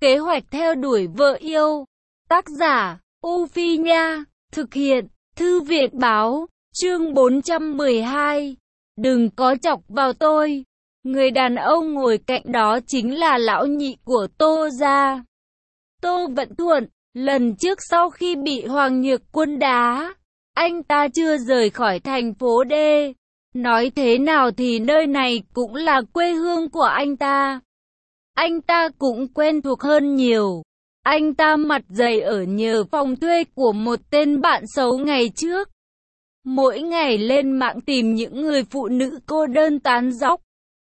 Kế hoạch theo đuổi vợ yêu. Tác giả, U Phi Nha. Thực hiện, Thư viện Báo. Chương 412. Đừng có chọc vào tôi. Người đàn ông ngồi cạnh đó chính là lão nhị của Tô gia. Tô Vận Thuận. Lần trước sau khi bị Hoàng Nhược Quân đá, anh ta chưa rời khỏi thành phố D. Nói thế nào thì nơi này cũng là quê hương của anh ta. Anh ta cũng quen thuộc hơn nhiều. Anh ta mặt dày ở nhờ phòng thuê của một tên bạn xấu ngày trước. Mỗi ngày lên mạng tìm những người phụ nữ cô đơn tán dóc,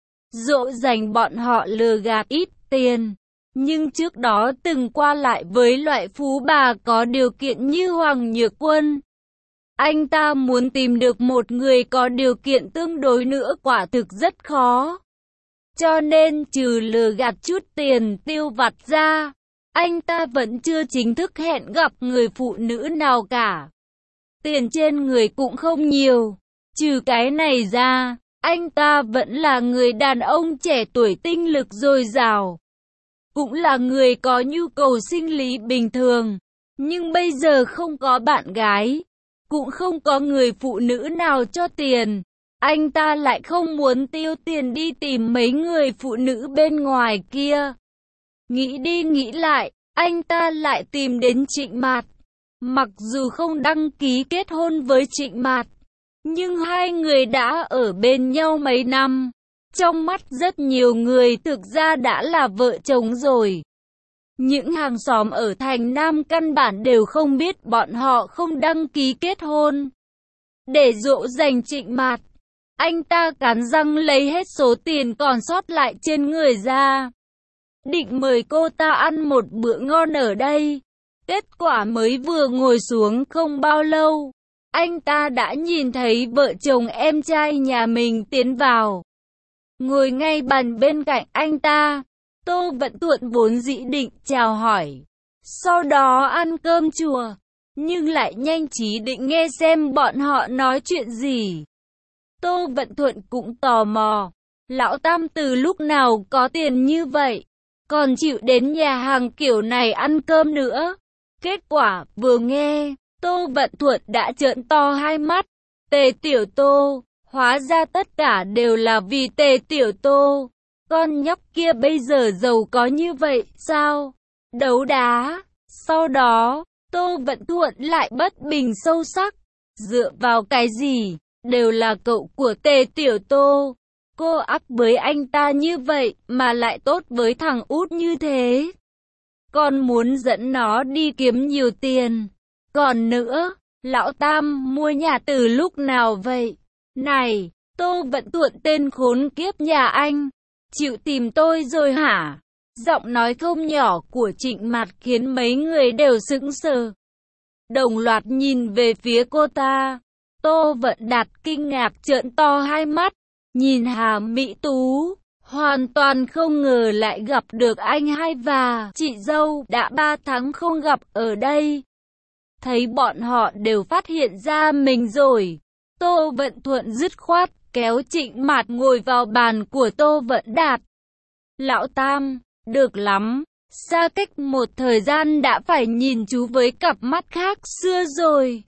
dỗ dành bọn họ lừa gạt ít tiền. Nhưng trước đó từng qua lại với loại phú bà có điều kiện như Hoàng Nhược Quân. Anh ta muốn tìm được một người có điều kiện tương đối nữa quả thực rất khó. Cho nên trừ lừa gạt chút tiền tiêu vặt ra, anh ta vẫn chưa chính thức hẹn gặp người phụ nữ nào cả. Tiền trên người cũng không nhiều. Trừ cái này ra, anh ta vẫn là người đàn ông trẻ tuổi tinh lực dồi dào. Cũng là người có nhu cầu sinh lý bình thường. Nhưng bây giờ không có bạn gái, cũng không có người phụ nữ nào cho tiền. Anh ta lại không muốn tiêu tiền đi tìm mấy người phụ nữ bên ngoài kia. Nghĩ đi nghĩ lại, anh ta lại tìm đến Trịnh Mạt. Mặc dù không đăng ký kết hôn với Trịnh Mạt, nhưng hai người đã ở bên nhau mấy năm. Trong mắt rất nhiều người thực ra đã là vợ chồng rồi. Những hàng xóm ở thành Nam căn bản đều không biết bọn họ không đăng ký kết hôn. Để dỗ dành Trịnh Mạt, anh ta cắn răng lấy hết số tiền còn sót lại trên người ra. Định mời cô ta ăn một bữa ngon ở đây. Kết quả mới vừa ngồi xuống không bao lâu, anh ta đã nhìn thấy vợ chồng em trai nhà mình tiến vào. Ngồi ngay bàn bên cạnh anh ta, Tô Vận Thuận vốn dĩ định chào hỏi, sau đó ăn cơm chùa, nhưng lại nhanh trí định nghe xem bọn họ nói chuyện gì. Tô Vận Thuận cũng tò mò, lão Tam từ lúc nào có tiền như vậy, còn chịu đến nhà hàng kiểu này ăn cơm nữa. Kết quả vừa nghe, Tô Vận Thuận đã trợn to hai mắt. Tề Tiểu Tô, hóa ra tất cả đều là vì Tề Tiểu Tô. Con nhóc kia bây giờ giàu có như vậy sao? Đấu đá. Sau đó, Tô Vận Thuận lại bất bình sâu sắc. Dựa vào cái gì? Đều là cậu của Tề Tiểu Tô. Cô ác với anh ta như vậy mà lại tốt với thằng út như thế. Còn muốn dẫn nó đi kiếm nhiều tiền. Còn nữa, lão Tam mua nhà từ lúc nào vậy? Này, Tô Vận Thuận tên khốn kiếp nhà anh, chịu tìm tôi rồi hả? Giọng nói không nhỏ của Trịnh Mạt khiến mấy người đều sững sờ. Đồng loạt nhìn về phía cô ta. Tô Vận Đạt kinh ngạc trợn to hai mắt, nhìn Hà Mỹ Tú. Hoàn toàn không ngờ lại gặp được anh hai và chị dâu đã 3 tháng không gặp ở đây. Thấy bọn họ đều phát hiện ra mình rồi, Tô Vận Thuận dứt khoát kéo Trịnh Mạt ngồi vào bàn của Tô Vận Đạt. Lão Tam, được lắm, xa cách một thời gian đã phải nhìn chú với cặp mắt khác xưa rồi.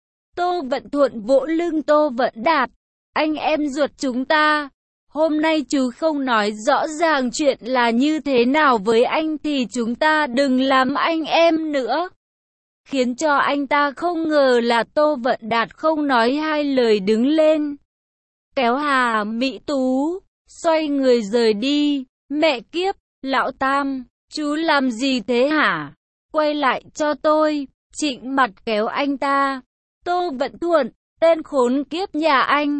Tô Vận Thuận vỗ lưng Tô Vận Đạt. Anh em ruột chúng ta, hôm nay chú không nói rõ ràng chuyện là như thế nào với anh thì chúng ta đừng làm anh em nữa. Khiến cho anh ta không ngờ là Tô Vận Đạt không nói hai lời đứng lên, kéo Hà Mỹ Tú, xoay người rời đi. Mẹ kiếp, lão Tam, chú làm gì thế hả? Quay lại cho tôi. Trịnh Mạt kéo anh ta. Tô Vận Thuận, tên khốn kiếp nhà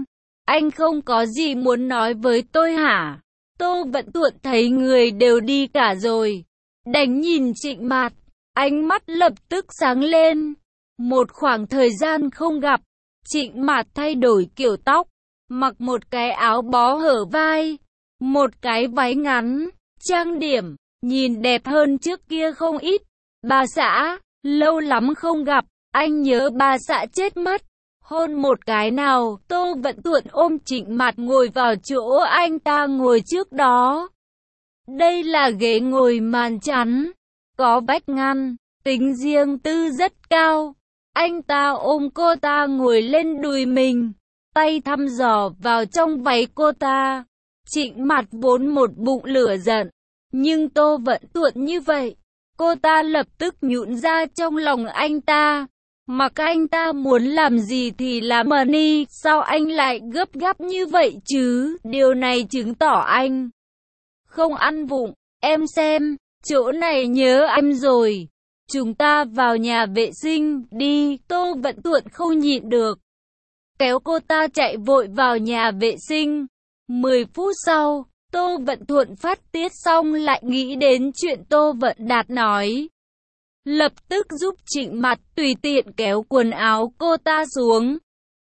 anh không có gì muốn nói với tôi hả? Tô Vận Thuận thấy người đều đi cả rồi, đành nhìn Trịnh Mạt, ánh mắt lập tức sáng lên. Một khoảng thời gian không gặp, Trịnh Mạt thay đổi kiểu tóc, mặc một cái áo bó hở vai, một cái váy ngắn, trang điểm, nhìn đẹp hơn trước kia không ít. Bà xã, lâu lắm không gặp, anh nhớ bà xã chết mất. Hôn một cái nào. Tô Vận Thuận ôm Trịnh Mạt ngồi vào chỗ anh ta ngồi trước đó. Đây là ghế ngồi màn chắn, có vách ngăn, tính riêng tư rất cao. Anh ta ôm cô ta ngồi lên đùi mình, tay thăm dò vào trong váy cô ta. Trịnh Mạt vốn một bụng lửa giận, nhưng Tô Vận Tuộn như vậy, cô ta lập tức nhũn ra trong lòng anh ta. Mặc anh ta muốn làm gì thì làm mà đi, sao anh lại gấp gáp như vậy chứ? Điều này chứng tỏ anh không ăn vụng. Em xem, chỗ này nhớ anh rồi. Chúng ta vào nhà vệ sinh, đi. Tô Vận Tuộn không nhịn được, kéo cô ta chạy vội vào nhà vệ sinh. 10 phút sau, Tô Vận Thuận phát tiết xong lại nghĩ đến chuyện Tô Vận Đạt nói. Lập tức giúp Trịnh Mạt tùy tiện kéo quần áo cô ta xuống,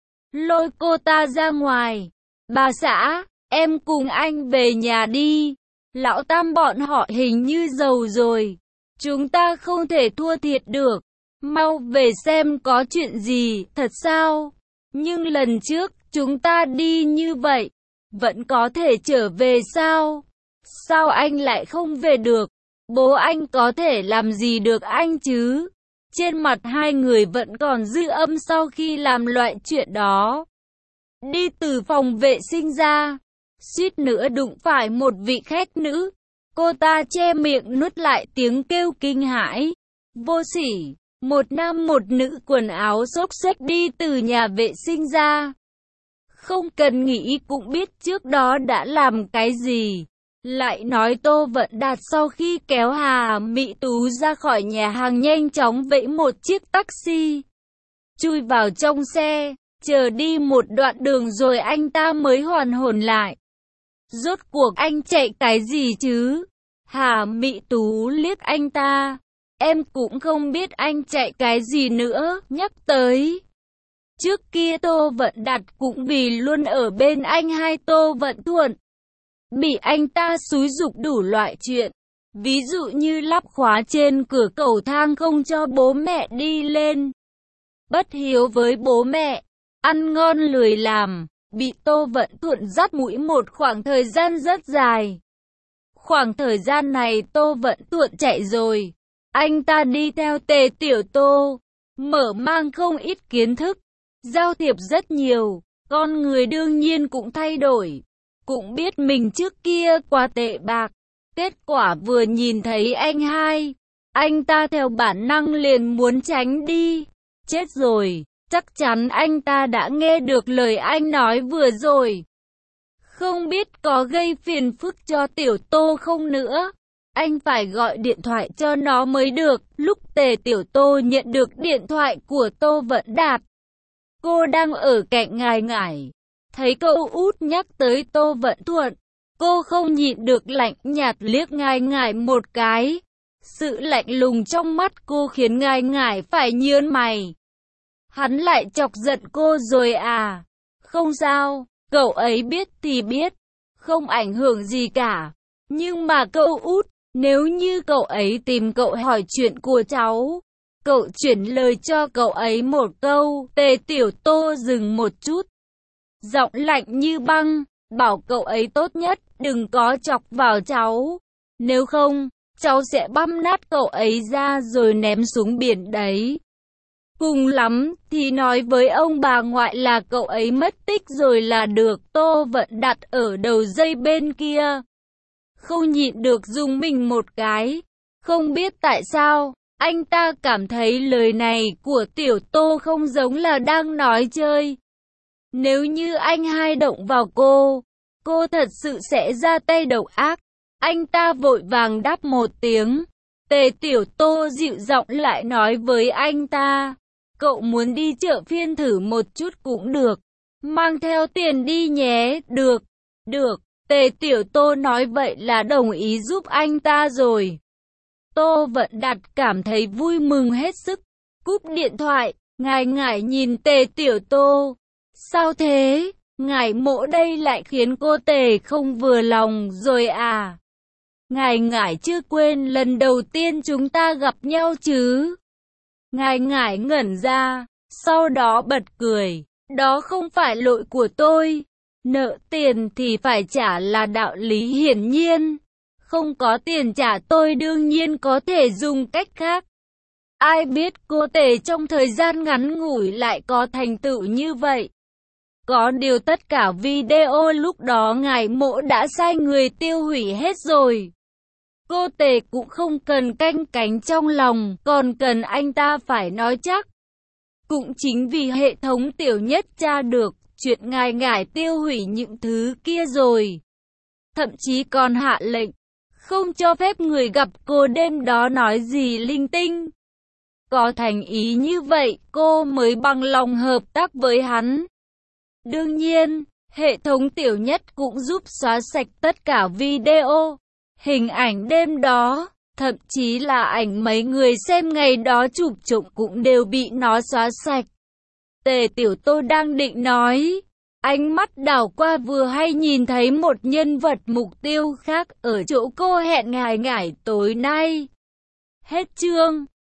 lôi cô ta ra ngoài. Bà xã, em cùng anh về nhà đi. Lão Tam bọn họ hình như giàu rồi. Chúng ta không thể thua thiệt được. Mau về xem có chuyện gì, thật sao? Nhưng lần trước, chúng ta đi như vậy, vẫn có thể trở về sao? Sao anh lại không về được? Bố anh có thể làm gì được anh chứ? Trên mặt hai người vẫn còn dư âm sau khi làm loại chuyện đó. Đi từ phòng vệ sinh ra, suýt nữa đụng phải một vị khách nữ. Cô ta che miệng nuốt lại tiếng kêu kinh hãi. Vô sỉ, một nam một nữ quần áo xốc xếch đi từ nhà vệ sinh ra. Không cần nghĩ cũng biết trước đó đã làm cái gì. Lại nói Tô Vận Đạt sau khi kéo Hà Mị Tú ra khỏi nhà hàng nhanh chóng vẫy một chiếc taxi, chui vào trong xe, chờ đi một đoạn đường rồi anh ta mới hoàn hồn lại. Rốt cuộc anh chạy cái gì chứ? Hà Mị Tú liếc anh ta. Em cũng không biết anh chạy cái gì nữa, nhắc tới. Trước kia Tô Vận Đạt cũng vì luôn ở bên anh hai Tô Vận Thuận, bị anh ta xúi giục đủ loại chuyện. Ví dụ như lắp khóa trên cửa cầu thang không cho bố mẹ đi lên, bất hiếu với bố mẹ, ăn ngon lười làm, bị Tô Vận Thuận dắt mũi một khoảng thời gian rất dài. Khoảng thời gian này Tô Vận Thuận chạy rồi, anh ta đi theo Tề Tiểu Tô, mở mang không ít kiến thức, giao thiệp rất nhiều, con người đương nhiên cũng thay đổi. Cũng biết mình trước kia quá tệ bạc. Kết quả vừa nhìn thấy anh hai, anh ta theo bản năng liền muốn tránh đi. Chết rồi, chắc chắn anh ta đã nghe được lời anh nói vừa rồi. Không biết có gây phiền phức cho Tiểu Tô không nữa. Anh phải gọi điện thoại cho nó mới được. Lúc Tề Tiểu Tô nhận được điện thoại của Tô Vận Đạt, cô đang ở cạnh Ngải Ngải. Thấy cậu út nhắc tới Tô Vận Thuận, cô không nhịn được lạnh nhạt liếc Ngải Ngải một cái. Sự lạnh lùng trong mắt cô khiến Ngải Ngải phải nhướng mày. Hắn lại chọc giận cô rồi à? Không sao, cậu ấy biết thì biết, không ảnh hưởng gì cả. Nhưng mà cậu út, nếu như cậu ấy tìm cậu hỏi chuyện của cháu, cậu chuyển lời cho cậu ấy một câu. Tề Tiểu Tô dừng một chút, giọng lạnh như băng, bảo cậu ấy tốt nhất đừng có chọc vào cháu. Nếu không, cháu sẽ băm nát cậu ấy ra rồi ném xuống biển đấy. Cùng lắm thì nói với ông bà ngoại là cậu ấy mất tích rồi là được. Tô Vận Đạt ở đầu dây bên kia, không nhịn được rùng mình một cái. Không biết tại sao, anh ta cảm thấy lời này của Tiểu Tô không giống là đang nói chơi. Nếu như anh hai động vào cô thật sự sẽ ra tay độc ác. Anh ta vội vàng đáp một tiếng. Tề Tiểu Tô dịu giọng lại nói với anh ta, cậu muốn đi chợ phiên thử một chút cũng được, mang theo tiền đi nhé. Được, được. Tề Tiểu Tô nói vậy là đồng ý giúp anh ta rồi. Tô Vận Đạt cảm thấy vui mừng hết sức, cúp điện thoại. Ngải Ngải nhìn Tề Tiểu Tô. Sao thế? Ngải Mỗ đây lại khiến cô Tề không vừa lòng rồi à? Ngải Ngải chưa quên lần đầu tiên chúng ta gặp nhau chứ? Ngải Ngải ngẩn ra, sau đó bật cười. Đó không phải lỗi của tôi. Nợ tiền thì phải trả là đạo lý hiển nhiên. Không có tiền trả tôi đương nhiên có thể dùng cách khác. Ai biết cô Tề trong thời gian ngắn ngủi lại có thành tựu như vậy. Có điều tất cả video lúc đó ngài Mỗ đã sai người tiêu hủy hết rồi. Cô Tề cũng không cần canh cánh trong lòng, còn cần anh ta phải nói chắc. Cũng chính vì hệ thống Tiểu Nhất tra được chuyện ngài tiêu hủy những thứ kia rồi. Thậm chí còn hạ lệnh, không cho phép người gặp cô đêm đó nói gì linh tinh. Có thành ý như vậy, cô mới bằng lòng hợp tác với hắn. Đương nhiên, hệ thống Tiểu Nhất cũng giúp xóa sạch tất cả video, hình ảnh đêm đó, thậm chí là ảnh mấy người xem ngày đó chụp trộm cũng đều bị nó xóa sạch. Tề Tiểu Tô đang định nói, ánh mắt đảo qua vừa hay nhìn thấy một nhân vật mục tiêu khác ở chỗ cô hẹn ngài tối nay. Hết chương.